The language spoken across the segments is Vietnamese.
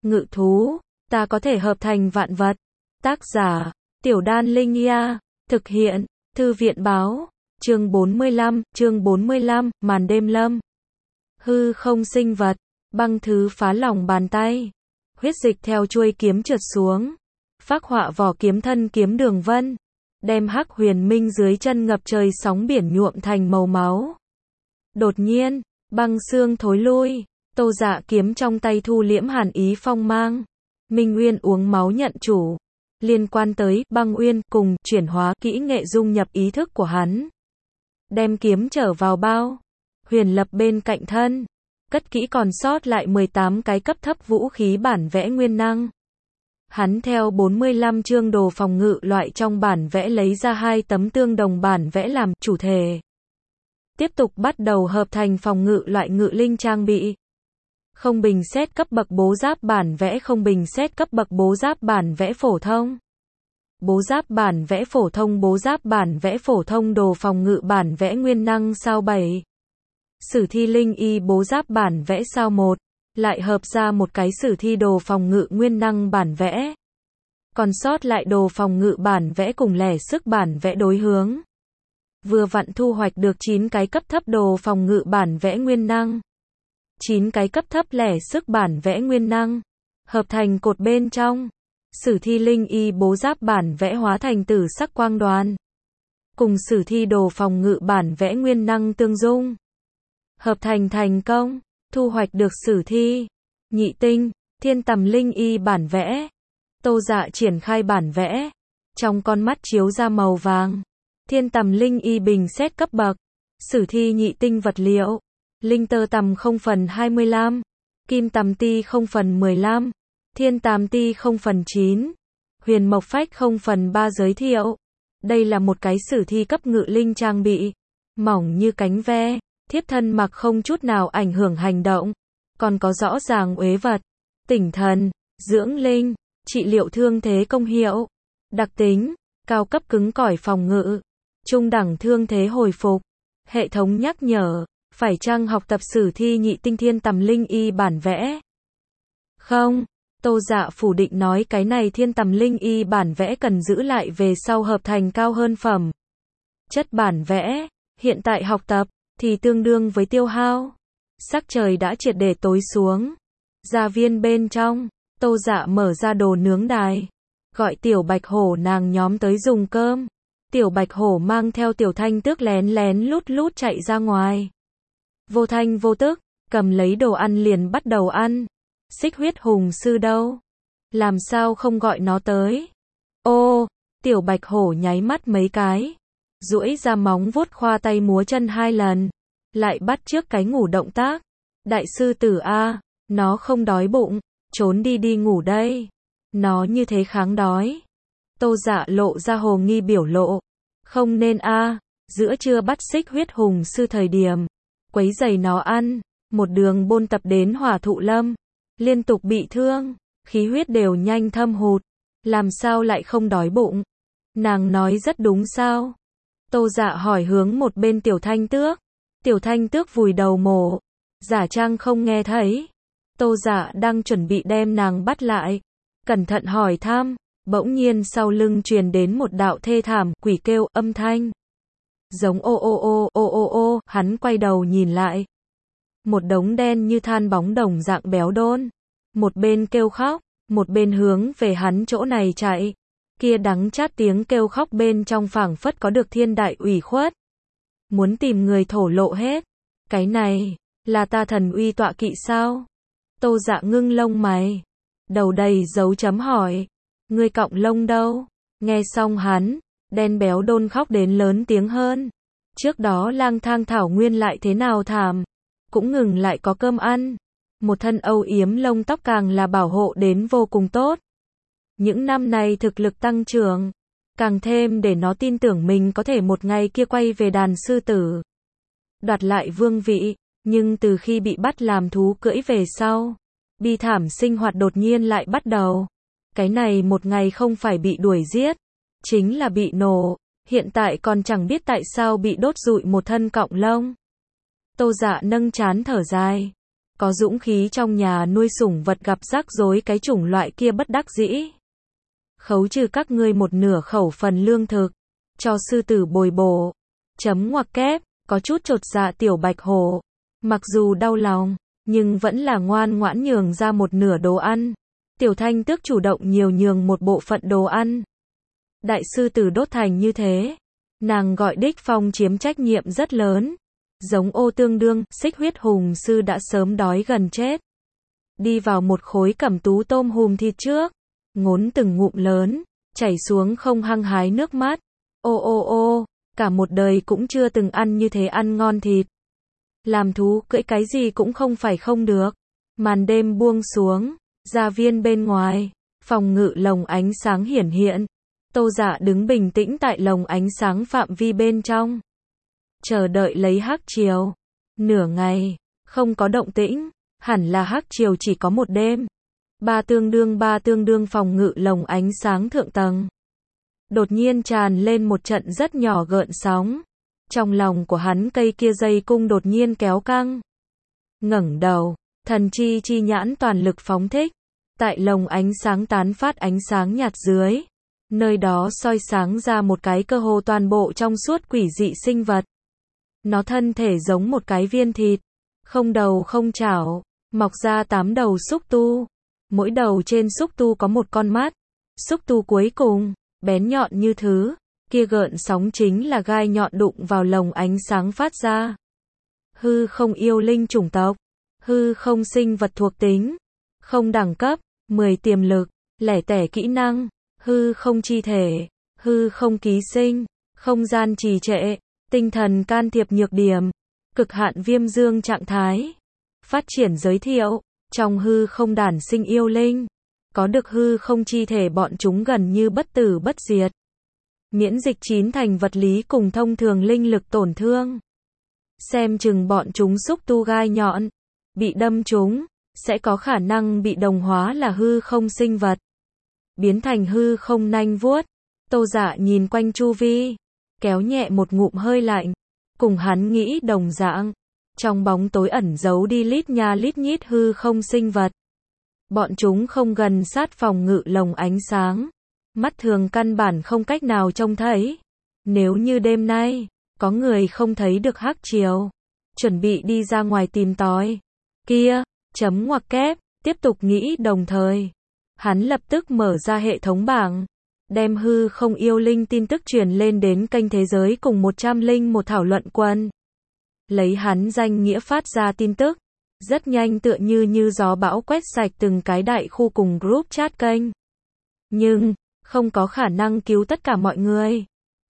ngự thú, ta có thể hợp thành vạn vật. Tác giả, Tiểu Đan Linh Nha, thực hiện, Thư viện báo, chương 45, màn đêm lâm. Hư không sinh vật, băng thứ phá lòng bàn tay, huyết dịch theo chuôi kiếm trượt xuống, phác họa vỏ kiếm thân kiếm đường vân, đem hắc huyền minh dưới chân ngập trời sóng biển nhuộm thành màu máu. Đột nhiên, băng xương thối lui, Tô Dạ kiếm trong tay thu liễm hàn ý phong mang. Minh Uyên uống máu nhận chủ, liên quan tới băng uyên cùng chuyển hóa kỹ nghệ dung nhập ý thức của hắn. Đem kiếm trở vào bao, huyền lập bên cạnh thân, cất kỹ còn sót lại 18 cái cấp thấp vũ khí bản vẽ nguyên năng. Hắn theo 45 chương đồ phòng ngự loại trong bản vẽ lấy ra 2 tấm tương đồng bản vẽ làm chủ thể. Tiếp tục bắt đầu hợp thành phòng ngự loại ngự linh trang bị. Không bình xét cấp bậc bố giáp bản vẽ, không bình xét cấp bậc bố giáp bản vẽ phổ thông. Bố giáp bản vẽ phổ thông, bố giáp bản vẽ phổ thông, đồ phòng ngự bản vẽ nguyên năng sao 7. Sử thi linh y bố giáp bản vẽ sao 1, lại hợp ra một cái sử thi đồ phòng ngự nguyên năng bản vẽ. Còn sót lại đồ phòng ngự bản vẽ cùng lẻ sức bản vẽ đối hướng. Vừa vặn thu hoạch được 9 cái cấp thấp đồ phòng ngự bản vẽ nguyên năng. 9 cái cấp thấp lẻ sức bản vẽ nguyên năng, hợp thành cột bên trong. Sử thi linh y bố giáp bản vẽ hóa thành tử sắc quang đoàn. Cùng sử thi đồ phòng ngự bản vẽ nguyên năng tương dung. Hợp thành thành công, thu hoạch được sử thi, nhị tinh, thiên tầm linh y bản vẽ. Tô Dạ triển khai bản vẽ, trong con mắt chiếu ra màu vàng. Thiên tầm linh y bình xét cấp bậc, sử thi nhị tinh vật liệu. Linh tơ tầm 0/25, kim tầm ti 0/15, thiên tàm ti 0/9, huyền mộc phách 0/3 giới thiệu. Đây là một cái sử thi cấp ngự linh trang bị, mỏng như cánh ve, thiếp thân mặc không chút nào ảnh hưởng hành động, còn có rõ ràng uế vật, tỉnh thần, dưỡng linh, trị liệu thương thế công hiệu. Đặc tính, cao cấp cứng cỏi phòng ngự, trung đẳng thương thế hồi phục. Hệ thống nhắc nhở, phải chăng học tập sử thi nhị tinh thiên tầm linh y bản vẽ? Không, Tô Dạ phủ định nói cái này thiên tầm linh y bản vẽ cần giữ lại về sau hợp thành cao hơn phẩm. Chất bản vẽ, hiện tại học tập, thì tương đương với tiêu hao. Sắc trời đã triệt để tối xuống. Gia viên bên trong, Tô Dạ mở ra đồ nướng đài, gọi Tiểu Bạch Hổ nàng nhóm tới dùng cơm. Tiểu Bạch Hổ mang theo Tiểu Thanh Tước lén lén lút lút chạy ra ngoài. Vô thanh vô tức, cầm lấy đồ ăn liền bắt đầu ăn. Xích huyết hùng sư đâu? Làm sao không gọi nó tới? Ô, Tiểu Bạch Hổ nháy mắt mấy cái, duỗi ra móng vuốt khoa tay múa chân 2 lần, lại bắt chước cái ngủ động tác. Đại sư tử a, nó không đói bụng, trốn đi đi ngủ đây. Nó như thế kháng đói. Tô Dạ lộ ra hồ nghi biểu lộ. Không nên a, giữa trưa bắt xích huyết hùng sư thời điểm quấy giày nó ăn, một đường bôn tập đến Hỏa Thụ Lâm, liên tục bị thương, khí huyết đều nhanh thâm hụt, làm sao lại không đói bụng? Nàng nói rất đúng sao? Tô Dạ hỏi hướng một bên Tiểu Thanh Tước. Tiểu Thanh Tước vùi đầu mổ, giả trang không nghe thấy. Tô Dạ đang chuẩn bị đem nàng bắt lại, cẩn thận hỏi thăm, bỗng nhiên sau lưng truyền đến một đạo thê thảm quỷ kêu âm thanh. Giống ô ô ô ô ô ô, hắn quay đầu nhìn lại. Một đống đen như than bóng đồng dạng béo đôn, một bên kêu khóc, một bên hướng về hắn chỗ này chạy. Kia đắng chát tiếng kêu khóc bên trong phảng phất có được thiên đại ủy khuất. Muốn tìm người thổ lộ hết. Cái này, là ta thần uy tọa kỵ sao? Tô Dạ ngưng lông mày, đầu đầy dấu chấm hỏi. Ngươi cọng lông đâu? Nghe xong hắn, đen béo đôn khóc đến lớn tiếng hơn. Trước đó lang thang thảo nguyên lại thế nào thảm, cũng ngừng lại có cơm ăn. Một thân âu yếm lông tóc càng là bảo hộ đến vô cùng tốt. Những năm này thực lực tăng trưởng, càng thêm để nó tin tưởng mình có thể một ngày kia quay về đàn sư tử, đoạt lại vương vị. Nhưng từ khi bị bắt làm thú cưỡi về sau, bi thảm sinh hoạt đột nhiên lại bắt đầu. Cái này một ngày không phải bị đuổi giết, chính là bị nổ. Hiện tại còn chẳng biết tại sao bị đốt rụi một thân cọng lông. Tô Dạ nâng trán thở dài. Có dũng khí trong nhà nuôi sủng vật gặp rắc rối cái chủng loại kia bất đắc dĩ. Khấu trừ các ngươi một nửa khẩu phần lương thực. Cho sư tử bồi bổ. Chấm ngoặc kép, có chút chột dạ tiểu bạch hổ. Mặc dù đau lòng, nhưng vẫn là ngoan ngoãn nhường ra một nửa đồ ăn. Tiểu Thanh Tước chủ động nhiều nhường một bộ phận đồ ăn. Đại sư tử đốt thành như thế. Nàng gọi Đích Phong chiếm trách nhiệm rất lớn. Giống ô tương đương, xích huyết hùng sư đã sớm đói gần chết. Đi vào một khối cẩm tú tôm hùm thịt trước. Ngốn từng ngụm lớn, chảy xuống không hăng hái nước mắt. Ô ô ô, cả một đời cũng chưa từng ăn như thế ăn ngon thịt. Làm thú cưỡi cái gì cũng không phải không được. Màn đêm buông xuống, gia viên bên ngoài, phòng ngự lồng ánh sáng hiển hiện. Tô Dạ đứng bình tĩnh tại lồng ánh sáng phạm vi bên trong. Chờ đợi lấy hắc triều. Nửa ngày, không có động tĩnh, hẳn là hắc triều chỉ có một đêm. Ba tương đương phòng ngự lồng ánh sáng thượng tầng. Đột nhiên tràn lên một trận rất nhỏ gợn sóng. Trong lòng của hắn cây kia dây cung đột nhiên kéo căng. Ngẩng đầu, thần chi chi nhãn toàn lực phóng thích. Tại lồng ánh sáng tán phát ánh sáng nhạt dưới. Nơi đó soi sáng ra một cái cơ hồ toàn bộ trong suốt quỷ dị sinh vật. Nó thân thể giống một cái viên thịt. Không đầu không chảo. Mọc ra 8 đầu xúc tu. Mỗi đầu trên xúc tu có một con mắt. Xúc tu cuối cùng, bén nhọn như thứ. Kia gợn sóng chính là gai nhọn đụng vào lồng ánh sáng phát ra. Hư không yêu linh chủng tộc. Hư không sinh vật thuộc tính. Không đẳng cấp. 10 tiềm lực. Lẻ tẻ kỹ năng. Hư không chi thể. Hư không ký sinh. Không gian trì trệ. Tinh thần can thiệp nhược điểm. Cực hạn viêm dương trạng thái. Phát triển giới thiệu. Trong hư không đản sinh yêu linh. Có được hư không chi thể bọn chúng gần như bất tử bất diệt. Miễn dịch 9 thành vật lý cùng thông thường linh lực tổn thương. Xem chừng bọn chúng xúc tu gai nhọn. Bị đâm chúng, sẽ có khả năng bị đồng hóa là hư không sinh vật. Biến thành hư không nanh vuốt. Tô Dạ nhìn quanh chu vi. Kéo nhẹ một ngụm hơi lạnh. Cùng hắn nghĩ đồng dạng. Trong bóng tối ẩn giấu đi lít nha lít nhít hư không sinh vật. Bọn chúng không gần sát phòng ngự lồng ánh sáng. Mắt thường căn bản không cách nào trông thấy. Nếu như đêm nay, có người không thấy được hắc triều. Chuẩn bị đi ra ngoài tìm tòi. Kia, chấm ngoặc kép, tiếp tục nghĩ đồng thời. Hắn lập tức mở ra hệ thống bảng. Đem hư không yêu linh tin tức truyền lên đến kênh thế giới cùng 101 thảo luận quân. Lấy hắn danh nghĩa phát ra tin tức. Rất nhanh tựa như gió bão quét sạch từng cái đại khu cùng group chat kênh. Nhưng, không có khả năng cứu tất cả mọi người.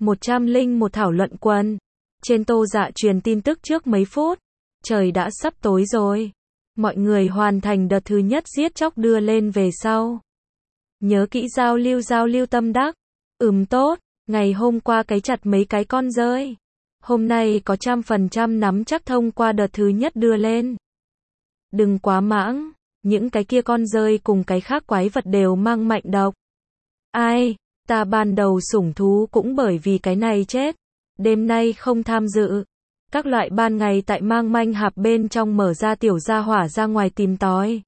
101 thảo luận quân. Trên Tô Dạ truyền tin tức trước mấy phút. Trời đã sắp tối rồi. Mọi người hoàn thành đợt thứ nhất giết chóc đưa lên về sau. Nhớ kỹ giao lưu tâm đắc. Tốt, ngày hôm qua cái chặt mấy cái con rơi. Hôm nay có 100% nắm chắc thông qua đợt thứ nhất đưa lên. Đừng quá mãng, những cái kia con rơi cùng cái khác quái vật đều mang mạnh độc. Ai, ta ban đầu sủng thú cũng bởi vì cái này chết. Đêm nay không tham dự. Các loại ban ngày tại mang manh hạp bên trong mở ra tiểu gia hỏa ra ngoài tìm tòi.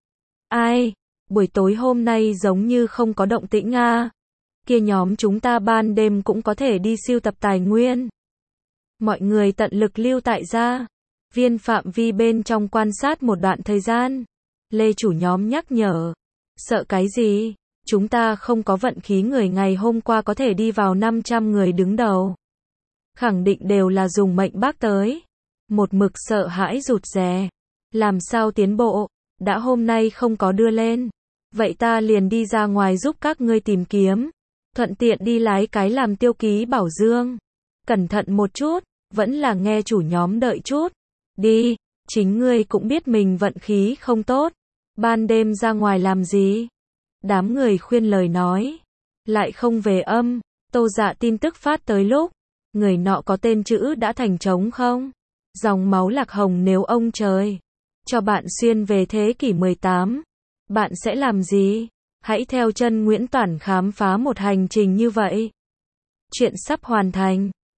Ai, buổi tối hôm nay giống như không có động tĩnh a. Kia nhóm chúng ta ban đêm cũng có thể đi sưu tập tài nguyên. Mọi người tận lực lưu tại gia viên phạm vi bên trong quan sát một đoạn thời gian. Lê chủ nhóm nhắc nhở. Sợ cái gì? Chúng ta không có vận khí người ngày hôm qua có thể đi vào 500 người đứng đầu. Khẳng định đều là dùng mệnh bác tới. Một mực sợ hãi rụt rè. Làm sao tiến bộ? Đã hôm nay không có đưa lên. Vậy ta liền đi ra ngoài giúp các ngươi tìm kiếm. Thuận tiện đi lái cái làm tiêu ký bảo dương. Cẩn thận một chút, vẫn là nghe chủ nhóm đợi chút. Đi, chính ngươi cũng biết mình vận khí không tốt. Ban đêm ra ngoài làm gì? Đám người khuyên lời nói. Lại không về âm. Tô Dạ tin tức phát tới lúc. Người nọ có tên chữ đã thành trống không? Dòng máu lạc hồng nếu ông trời cho bạn xuyên về thế kỷ 18. Bạn sẽ làm gì? Hãy theo chân Nguyễn Toản khám phá một hành trình như vậy. Chuyện sắp hoàn thành.